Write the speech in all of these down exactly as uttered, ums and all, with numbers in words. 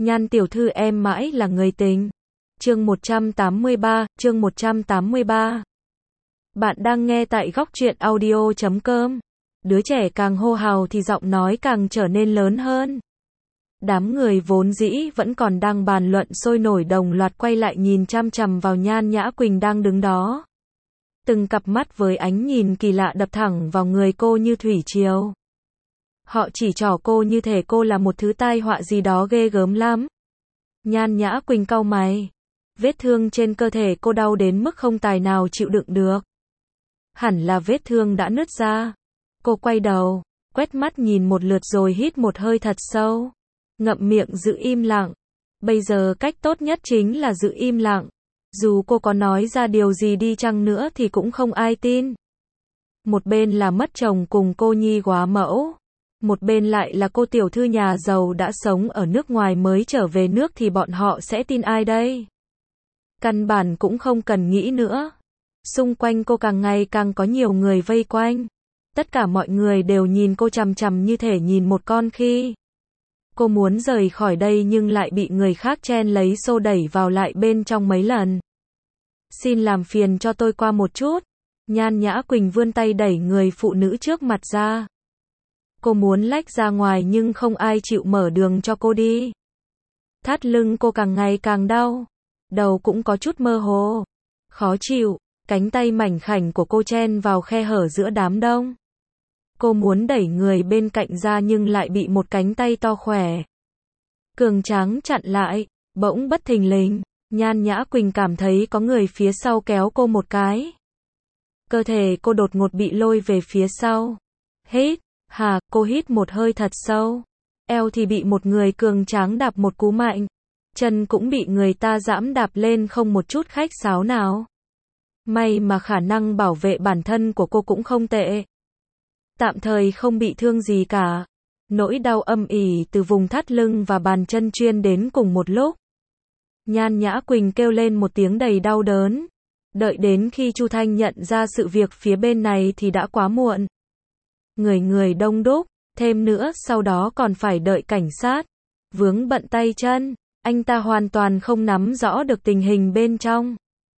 Nhan tiểu thư em mãi là người tình. Chương một trăm tám mươi ba, chương một trăm tám mươi ba. Bạn đang nghe tại góc truyện audio chấm com. Đứa trẻ càng hô hào thì giọng nói càng trở nên lớn hơn. Đám người vốn dĩ vẫn còn đang bàn luận sôi nổi đồng loạt quay lại nhìn chăm chằm vào Nhan Nhã Quỳnh đang đứng đó. Từng cặp mắt với ánh nhìn kỳ lạ đập thẳng vào người cô như thủy triều. Họ chỉ trỏ cô như thể cô là một thứ tai họa gì đó ghê gớm lắm. Nhan Nhã Quỳnh cau mày. Vết thương trên cơ thể cô đau đến mức không tài nào chịu đựng được. Hẳn là vết thương đã nứt ra. Cô quay đầu, quét mắt nhìn một lượt rồi hít một hơi thật sâu. Ngậm miệng giữ im lặng. Bây giờ cách tốt nhất chính là giữ im lặng. Dù cô có nói ra điều gì đi chăng nữa thì cũng không ai tin. Một bên là mất chồng cùng cô nhi góa mẫu. Một bên lại là cô tiểu thư nhà giàu đã sống ở nước ngoài mới trở về nước thì bọn họ sẽ tin ai đây? Căn bản cũng không cần nghĩ nữa. Xung quanh cô càng ngày càng có nhiều người vây quanh. Tất cả mọi người đều nhìn cô chằm chằm như thể nhìn một con khi. Cô muốn rời khỏi đây nhưng lại bị người khác chen lấy xô đẩy vào lại bên trong mấy lần. Xin làm phiền cho tôi qua một chút. Nhan Nhã Quỳnh vươn tay đẩy người phụ nữ trước mặt ra. Cô muốn lách ra ngoài nhưng không ai chịu mở đường cho cô đi. Thắt lưng cô càng ngày càng đau. Đầu cũng có chút mơ hồ. Khó chịu, cánh tay mảnh khảnh của cô chen vào khe hở giữa đám đông. Cô muốn đẩy người bên cạnh ra nhưng lại bị một cánh tay to khỏe, cường tráng chặn lại. Bỗng bất thình lình, Nhan Nhã Quỳnh cảm thấy có người phía sau kéo cô một cái. Cơ thể cô đột ngột bị lôi về phía sau. Hít, hà, cô hít một hơi thật sâu. Eo thì bị một người cường tráng đạp một cú mạnh. Chân cũng bị người ta giẫm đạp lên không một chút khách sáo nào. May mà khả năng bảo vệ bản thân của cô cũng không tệ. Tạm thời không bị thương gì cả. Nỗi đau âm ỉ từ vùng thắt lưng và bàn chân chuyên đến cùng một lúc. Nhan Nhã Quỳnh kêu lên một tiếng đầy đau đớn. Đợi đến khi Chu Thanh nhận ra sự việc phía bên này thì đã quá muộn. Người người đông đúc, thêm nữa sau đó còn phải đợi cảnh sát. Vướng bận tay chân, anh ta hoàn toàn không nắm rõ được tình hình bên trong.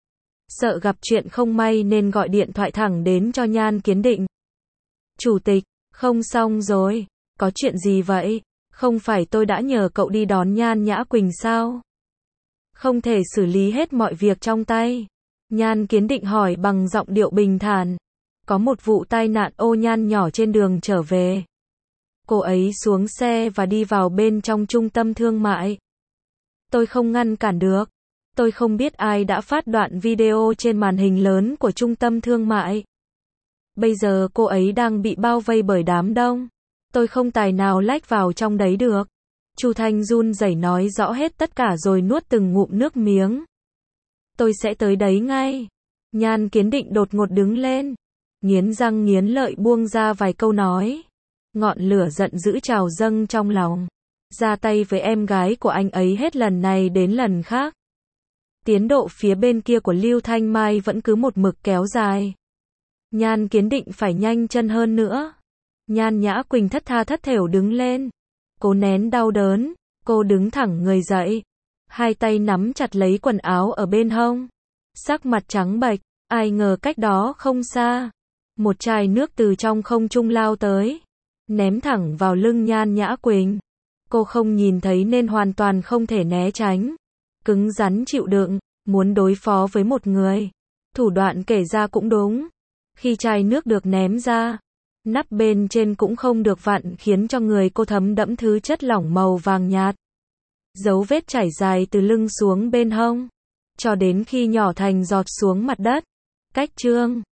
Sợ gặp chuyện không may nên gọi điện thoại thẳng đến cho Nhan Kiến Định. Chủ tịch, không xong rồi, có chuyện gì vậy? Không phải tôi đã nhờ cậu đi đón Nhan Nhã Quỳnh sao? Không thể xử lý hết mọi việc trong tay. Nhan Kiến Định hỏi bằng giọng điệu bình thản. Có một vụ tai nạn ô nhan nhỏ trên đường trở về. Cô ấy xuống xe và đi vào bên trong trung tâm thương mại. Tôi không ngăn cản được. Tôi không biết ai đã phát đoạn video trên màn hình lớn của trung tâm thương mại. Bây giờ cô ấy đang bị bao vây bởi đám đông. Tôi không tài nào lách vào trong đấy được. Chu Thanh run rẩy nói rõ hết tất cả rồi nuốt từng ngụm nước miếng. Tôi sẽ tới đấy ngay. Nhan Kiến Định đột ngột đứng lên. Nghiến răng nghiến lợi buông ra vài câu nói. Ngọn lửa giận dữ trào dâng trong lòng. Ra tay với em gái của anh ấy hết lần này đến lần khác. Tiến độ phía bên kia của Lưu Thanh Mai vẫn cứ một mực kéo dài. Nhan Kiến Định phải nhanh chân hơn nữa. Nhan Nhã Quỳnh thất tha thất thểu đứng lên. Cô nén đau đớn. Cô đứng thẳng người dậy. Hai tay nắm chặt lấy quần áo ở bên hông. Sắc mặt trắng bệch. Ai ngờ cách đó không xa. Một chai nước từ trong không trung lao tới. Ném thẳng vào lưng Nhan Nhã Quỳnh. Cô không nhìn thấy nên hoàn toàn không thể né tránh. Cứng rắn chịu đựng. Muốn đối phó với một người. Thủ đoạn kể ra cũng đúng. Khi chai nước được ném ra, nắp bên trên cũng không được vặn khiến cho người cô thấm đẫm thứ chất lỏng màu vàng nhạt. Dấu vết chảy dài từ lưng xuống bên hông, cho đến khi nhỏ thành giọt xuống mặt đất. Cách chương